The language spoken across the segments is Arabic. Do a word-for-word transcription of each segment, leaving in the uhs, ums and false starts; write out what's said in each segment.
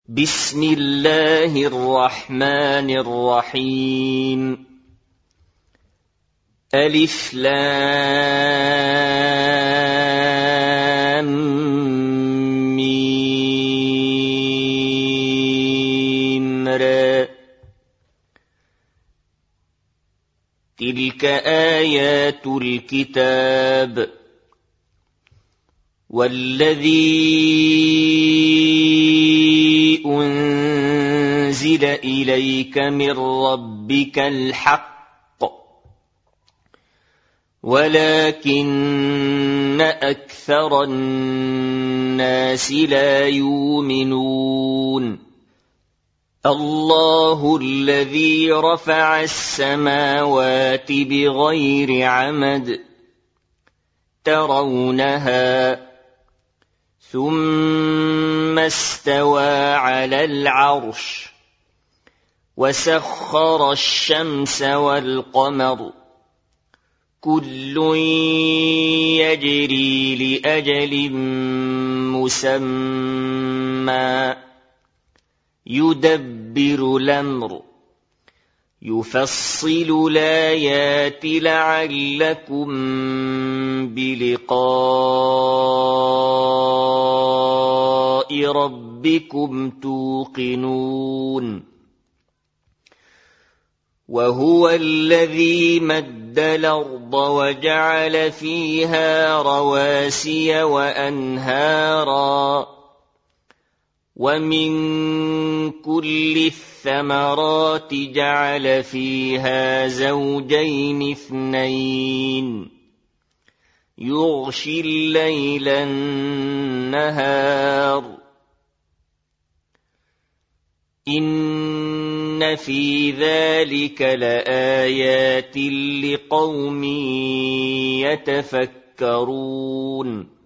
بسم الله الرحمن الرحيم. ألف لام ميم را. تلك آيات الكتاب والذي أنزل إليك من ربك الحق ولكن أكثر الناس لا يؤمنون. الله الذي رفع السماوات بغير عمد ترونها ثم استوى على العرش وسخر الشمس والقمر كل يجري لأجل مسمى يدبر الأمر يفصل الآيات لعلكم بلقاء ربكم توقنون. وهو الذي مد الأرض وجعل فيها رواسي وأنهارا ومن كل الثمرات جعل فيها زوجين اثنين يغشي الليل النهار إن في ذلك لآيات لقوم يتفكرون.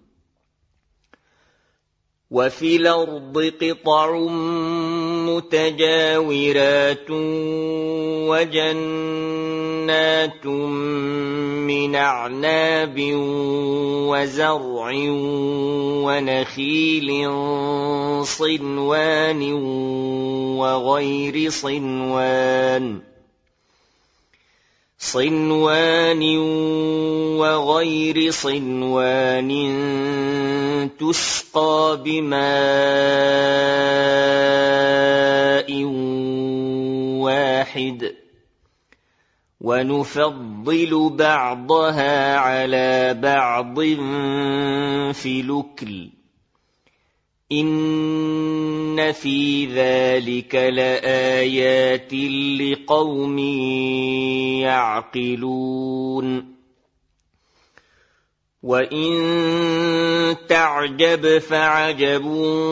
وفي الأرض قطع متجاورات وجنات من أعناب وزرع ونخيل صنوان وغير صنوان صنوان وغير صنوان تسقى بماء واحد ونفضل بعضها على بعض في الأكل إن في ذلك لآيات لقوم يعقلون. وإن تعجب فعجب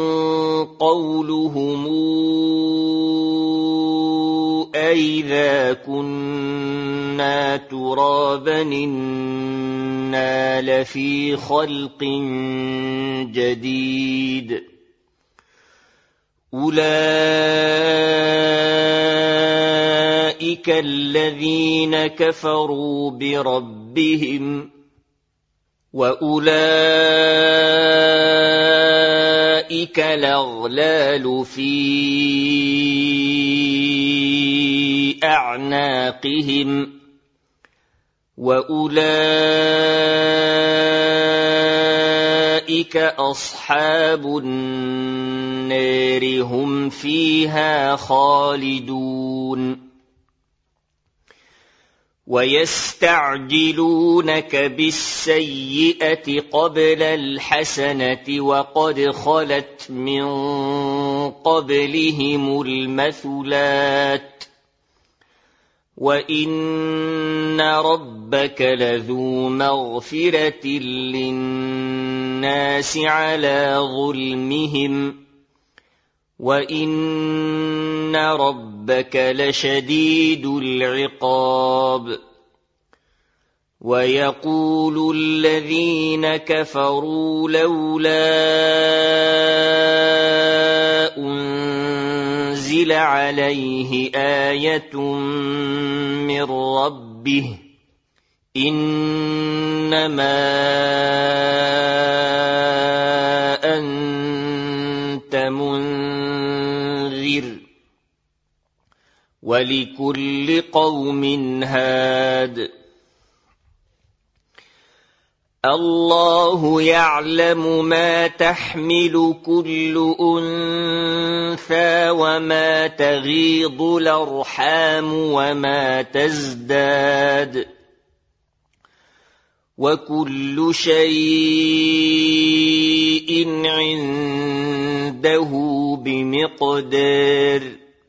قولهم أئذا كنا ترابا إنا لفي خلق جديد أولئك الذين كفروا بربهم وأولئك الأغلال في أعناقهم وأولئك أصحاب النار هم فيها خالدون. ويستعجلونك بالسيئة قبل الحسنة وقد خلت من قبلهم المثلات وإن ربك لذو مغفرة للناس على ظلمهم وإن ربك لشديد العقاب. ويقول الذين كفروا لولا أنزل عليه آية من ربه إنما أنت منذر ولكل قوم هاد الله يعلم ما تحمل كل أنثى وما تغيض الأرحام وما تزداد وكل شيء عنده بمقدار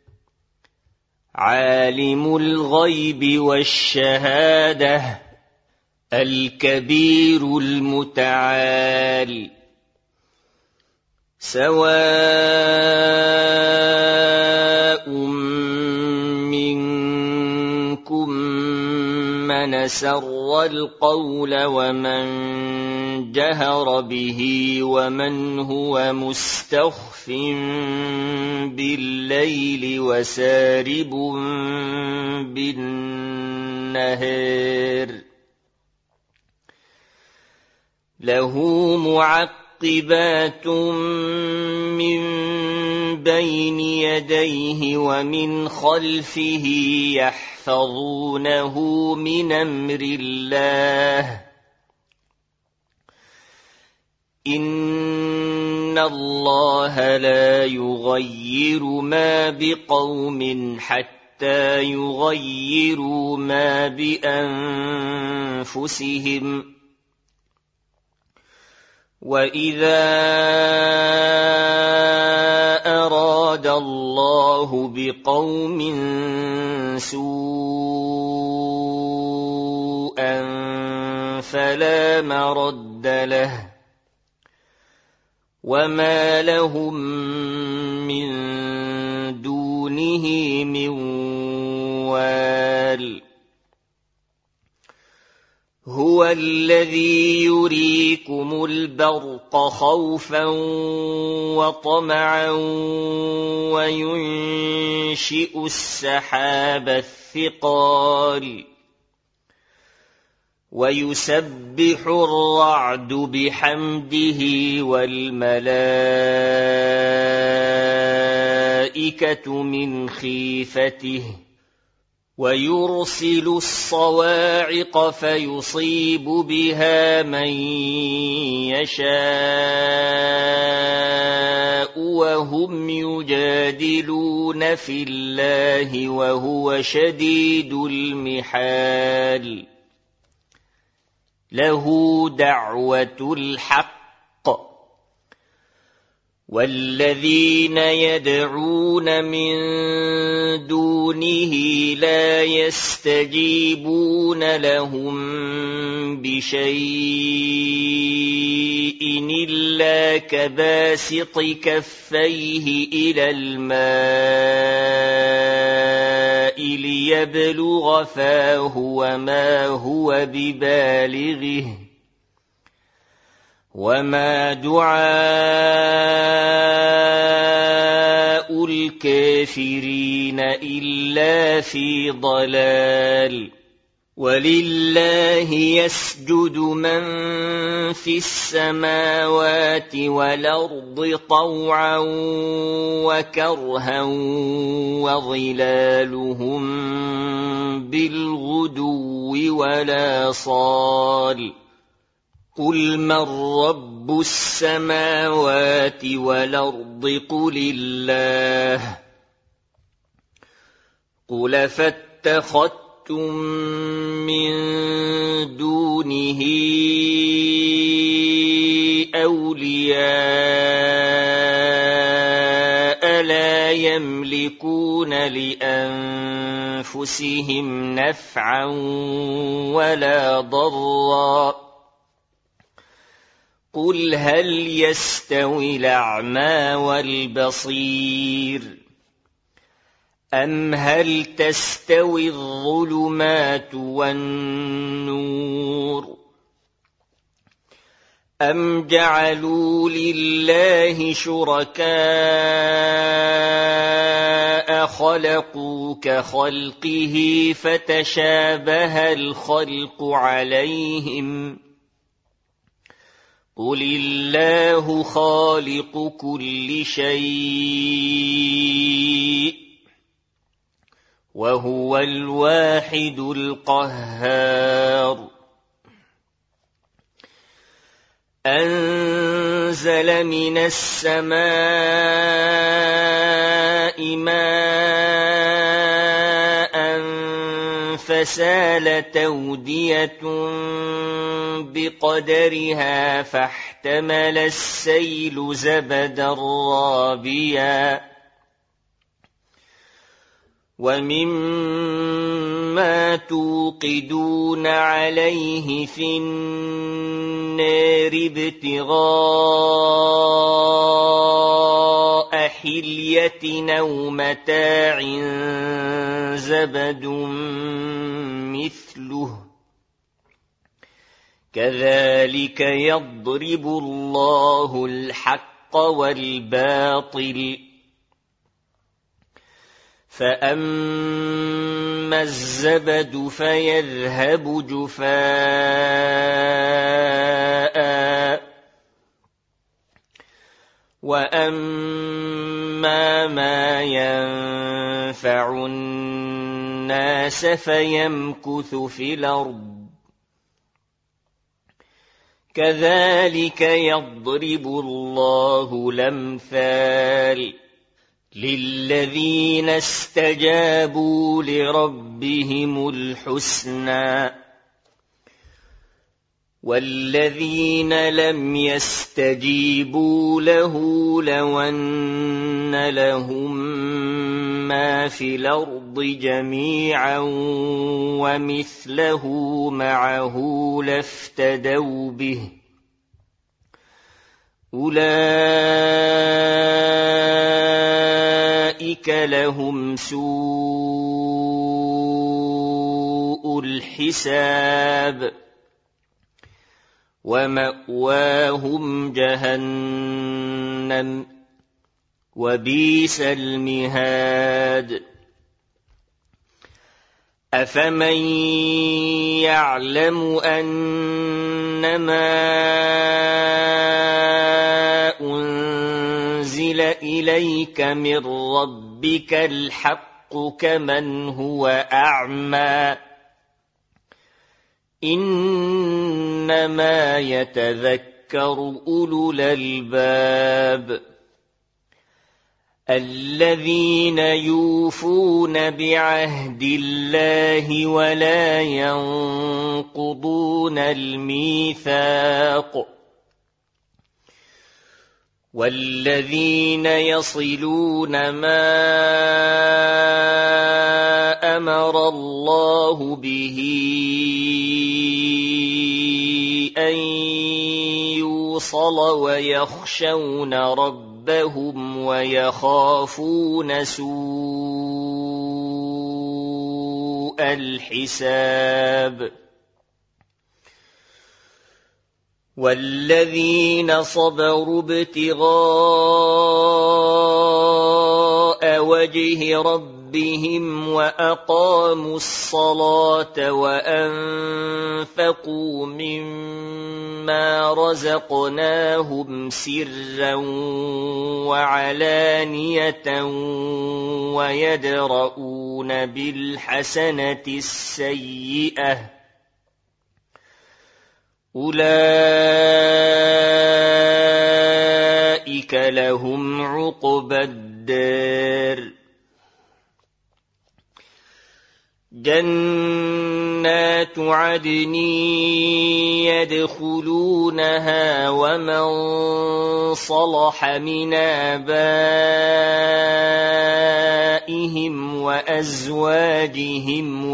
عالم الغيب والشهادة الكبير المتعال سواء منكم من أسر القول ومن جهر به ومن هو مستخف بالليل وسارب بالنهار له معقبات من بين يديه ومن خلفه يحفظونه من أمر الله إن الله لا يغير ما بقوم حتى يغيروا ما بأنفسهم وإذا أراد الله بقوم سوءا فلا مرد له وما لهم من دونه من وال هو الذي يريكم البرق خوفا وطمعا وينشئ السحاب الثقال ويسبح الرعد بحمده والملائكة من خيفته ويرسل الصواعق فيصيب بها من يشاء وهم يجادلون في الله وهو شديد المحال له دعوة الحق والذين يدعون من دونه لا يستجيبون لهم بشيء إلا كباسط كفيه إلى الماء ليبلغ فاه وما هو ببالغه وما دعاء الكافرين إلا في ضلال ولله يسجد من في السماوات والأرض طوعا وكرها وظلالهم بالغدو ولا صال قل من رب السماوات والأرض قل الله قل فاتخذتم من دونه أولياء لا يملكون لأنفسهم نفعا ولا ضرا قل هل يستوي الأعمى والبصير أم هل تستوي الظلمات والنور أم جعلوا لله شركاء خلقوا كخلقه فتشابه الخلق عليهم قل الله خالق كل شيء وهو الواحد القهار. أنزل من السماء ماء فسالت أودية بقدرها فاحتمل السيل زبدا رابيا ومما توقدون عليه في النار ابتغاء حلية أو متاع زبد مثله كذلك يضرب الله الحق والباطل فأما الزبد فيذهب جفاء وأما ما ينفع الناس فيمكث في الأرض كذلك يضرب الله الأمثال للذين استجابوا لربهم الحسنى والذين لم يستجيبوا له لو أن لهم ما في الأرض جميعا ومثله معه لافتدوا به أولئك لهم سوء الحساب ومأواهم جهنم وبئس المهاد. أفمن يعلم أنما أنزل إليك من ربك الحق كمن هو أعمى إنما يتذكر أولو الألباب الذين يوفون بعهد الله ولا ينقضون الميثاق والذين يصلون ما أمر الله به أن يوصل ويخشون ربهم ويخافون سوء الحساب والذين صبروا ابتغاء وجه ربهم وأقاموا الصلاة وأنفقوا مما رزقناهم سرا وعلانية ويدرؤون بالحسنة السيئة أولئك لهم عقبى الدار جنات عدن يدخلونها ومن صلح من آبائهم وأزواجهم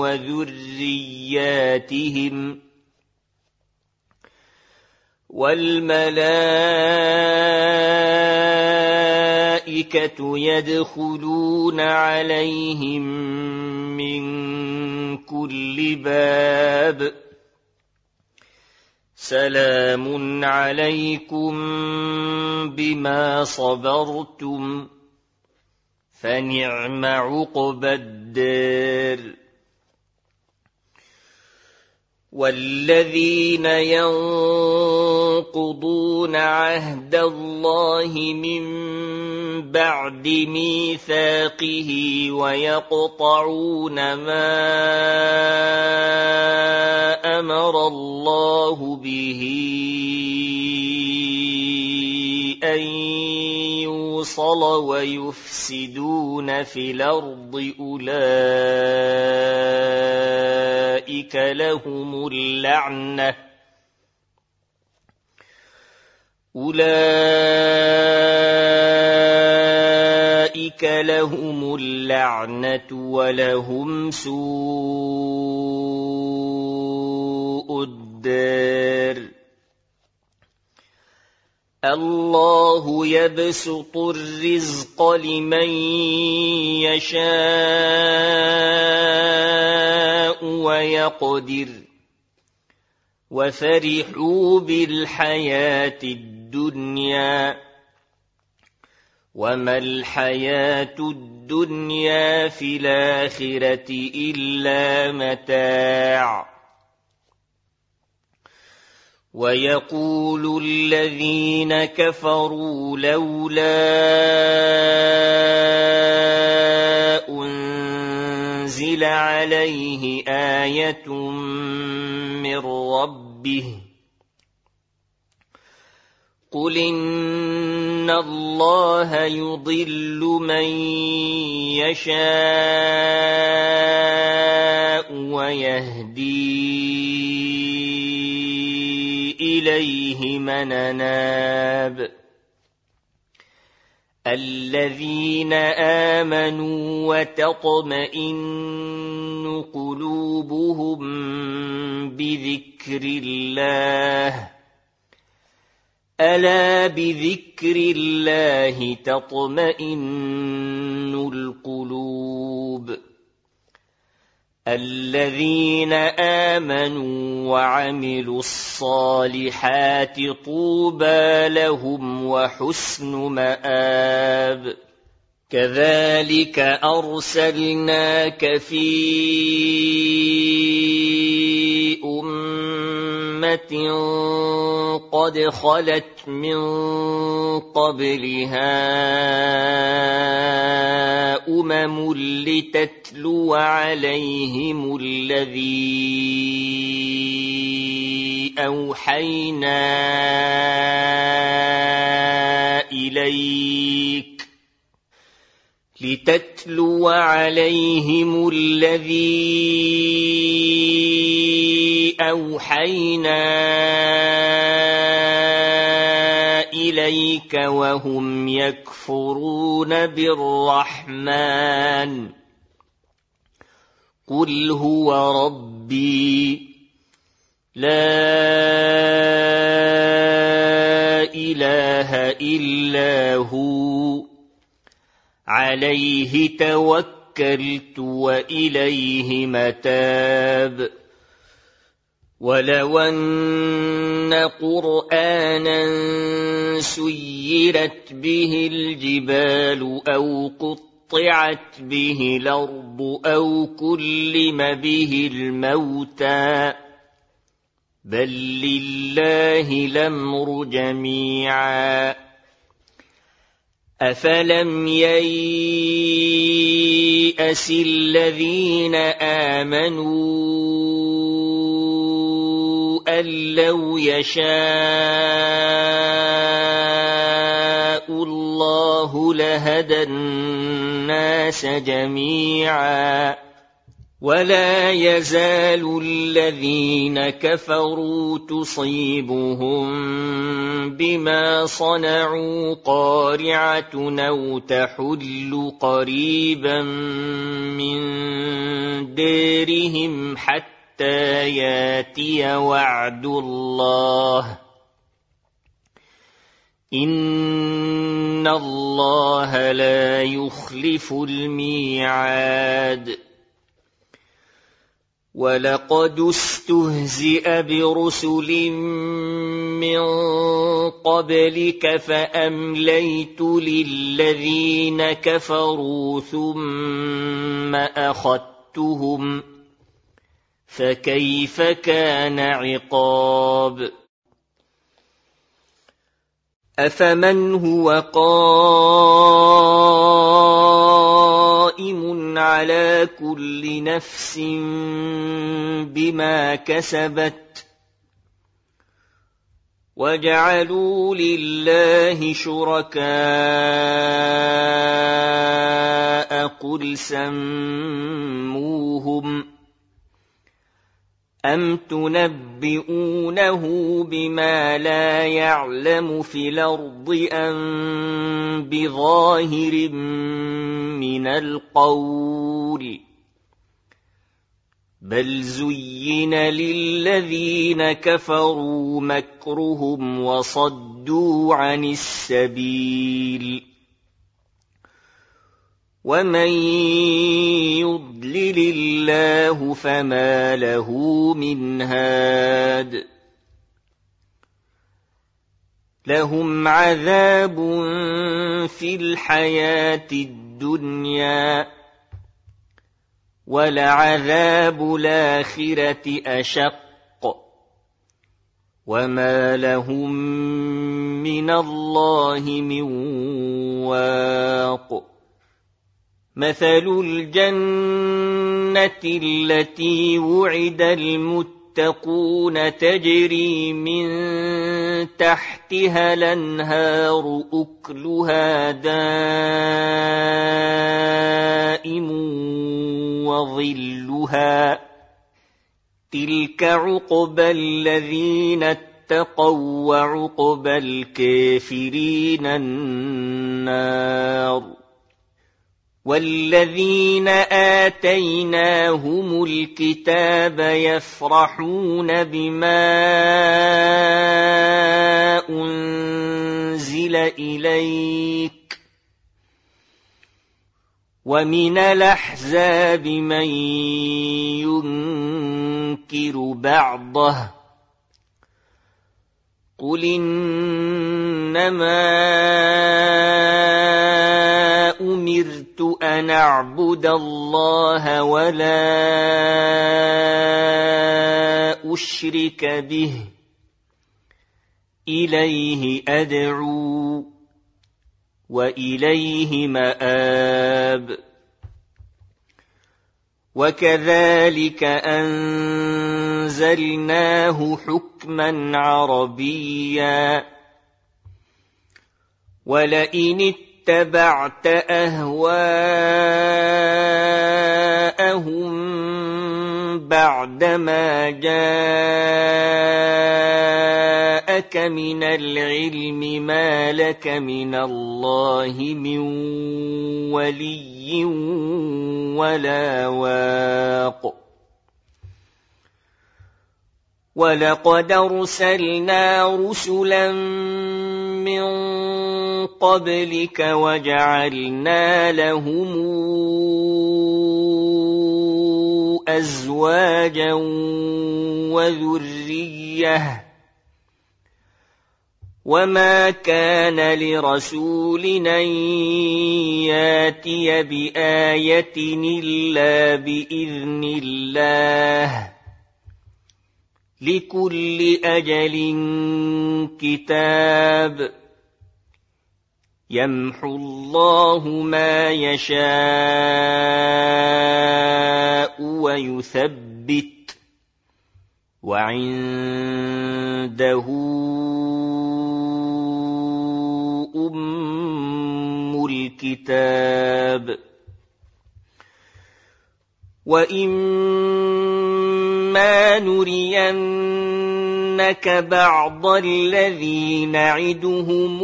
وذرياتهم والملائكة يدخلون عليهم من كل باب سلام عليكم بما صبرتم فنعم عقبى الدار والذين ينظرون ينقضون عهد الله من بعد ميثاقه ويقطعون ما أمر الله به أن يوصل ويفسدون في الأرض أولئك لهم اللعنة أولئك لهم اللعنة ولهم سوء الدار. الله يبسط الرزق لمن يشاء ويقدر وفرحوا بالحياة الدنيا وما الحياة الدنيا في الآخرة إلا متاع. ويقول الذين كفروا لولا أنزل عليه آية من ربه قل إن الله يضل من يشاء ويهدي إليه من أناب. الذين آمنوا وتطمئن قلوبهم بذكر الله ألا بذكر الله تطمئن القلوب. الذين آمنوا وعملوا الصالحات طوبى لهم وحسن مآب. كذلك أرسلناك في أمة قد خلت من قبلها أمم لتتلو عليهم الذي أوحينا إليك لتتلو عليهم الذي أوحينا إليك وهم يكفرون بالرحمن قل هو ربي لا إله إلا هو عليه توكلت وإليه متاب. ولو أن قرآنا سيرت به الجبال أو قطعت به الأرض أو كلم به الموتى بل لله الأمر جميعا أفلم ييأس الذين آمنوا أن لو يشاء الله لهدى الناس جميعا ولا يزال الذين كفروا تصيبهم بما صنعوا قارعة أو تحل قريبا من ديرهم حتى ياتي وعد الله إن الله لا يخلف الميعاد. ولقد استهزئ برسل من قبلك فأمليت للذين كفروا ثم أخذتهم فكيف كان عقاب. أفمن هو قائم على كل نفس بما كسبت وجعلوا لله شركاء قل سموهم أم تنبئونه بما لا يعلم في الأرض أم بظاهر من القول بل زين للذين كفروا مكرهم وصدوا عن السبيل ومن يضلل الله فما له من هاد لهم عذاب في الحياة الدنيا ولعذاب الآخرة أشق وما لهم من الله من واق مثل الجنة التي وعد المتقون تجري من تحتها الأنهار أكلها دائم وظلها تلك عقبى الذين اتقوا وعقبى الكافرين النار والذين آتيناهم الكتاب يفرحون بما أنزل إليك ومن الأحزاب من ينكر بعضه قل إنما أمرت أن أعبد الله ولا أشرك به إليه أدعو وإليه مآب وكذلك أنزلناه حكما عربيا ولئن اتبعت أهواءهم بعدما جاءك من العلم ما لك من الله من ولي ولا واق ولقد أرسلنا رسلا من قبلك وجعلنا لهم أزواجا وذرية وما كان لرسول أن ياتي بآية إلا بإذن الله لكل أجل كتاب يمحو الله ما يشاء ويثبت وعنده أم الكتاب وإما نرينك بعض الذي نعدهم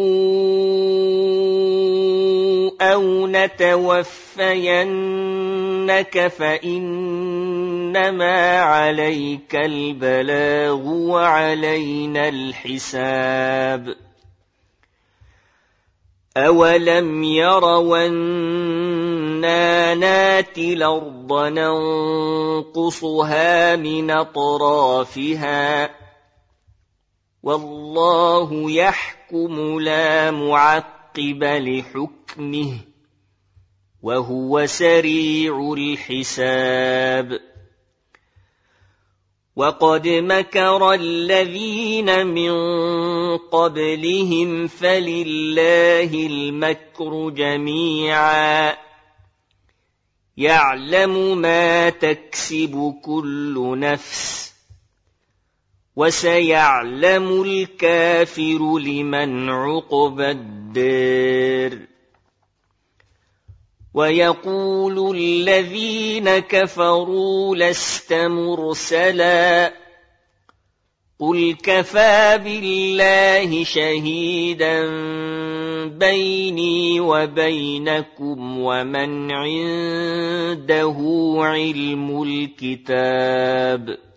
أو نتوفينك فإنما عليك البلاغ وعلينا الحساب أولم يروا أنا ناتي الأرض ننقصها من أطرافها والله يحكم لا معقب لحكمه وهو سريع الحساب وقد مكر الذين من قبلهم فلله المكر جميعا يعلم ما تكسب كل نفس وسيعلم الكافر لمن عقبى الدار ويقول الذين كفروا لست مرسلا قل كفى بالله شهيدا بيني وبينكم ومن عنده علم الكتاب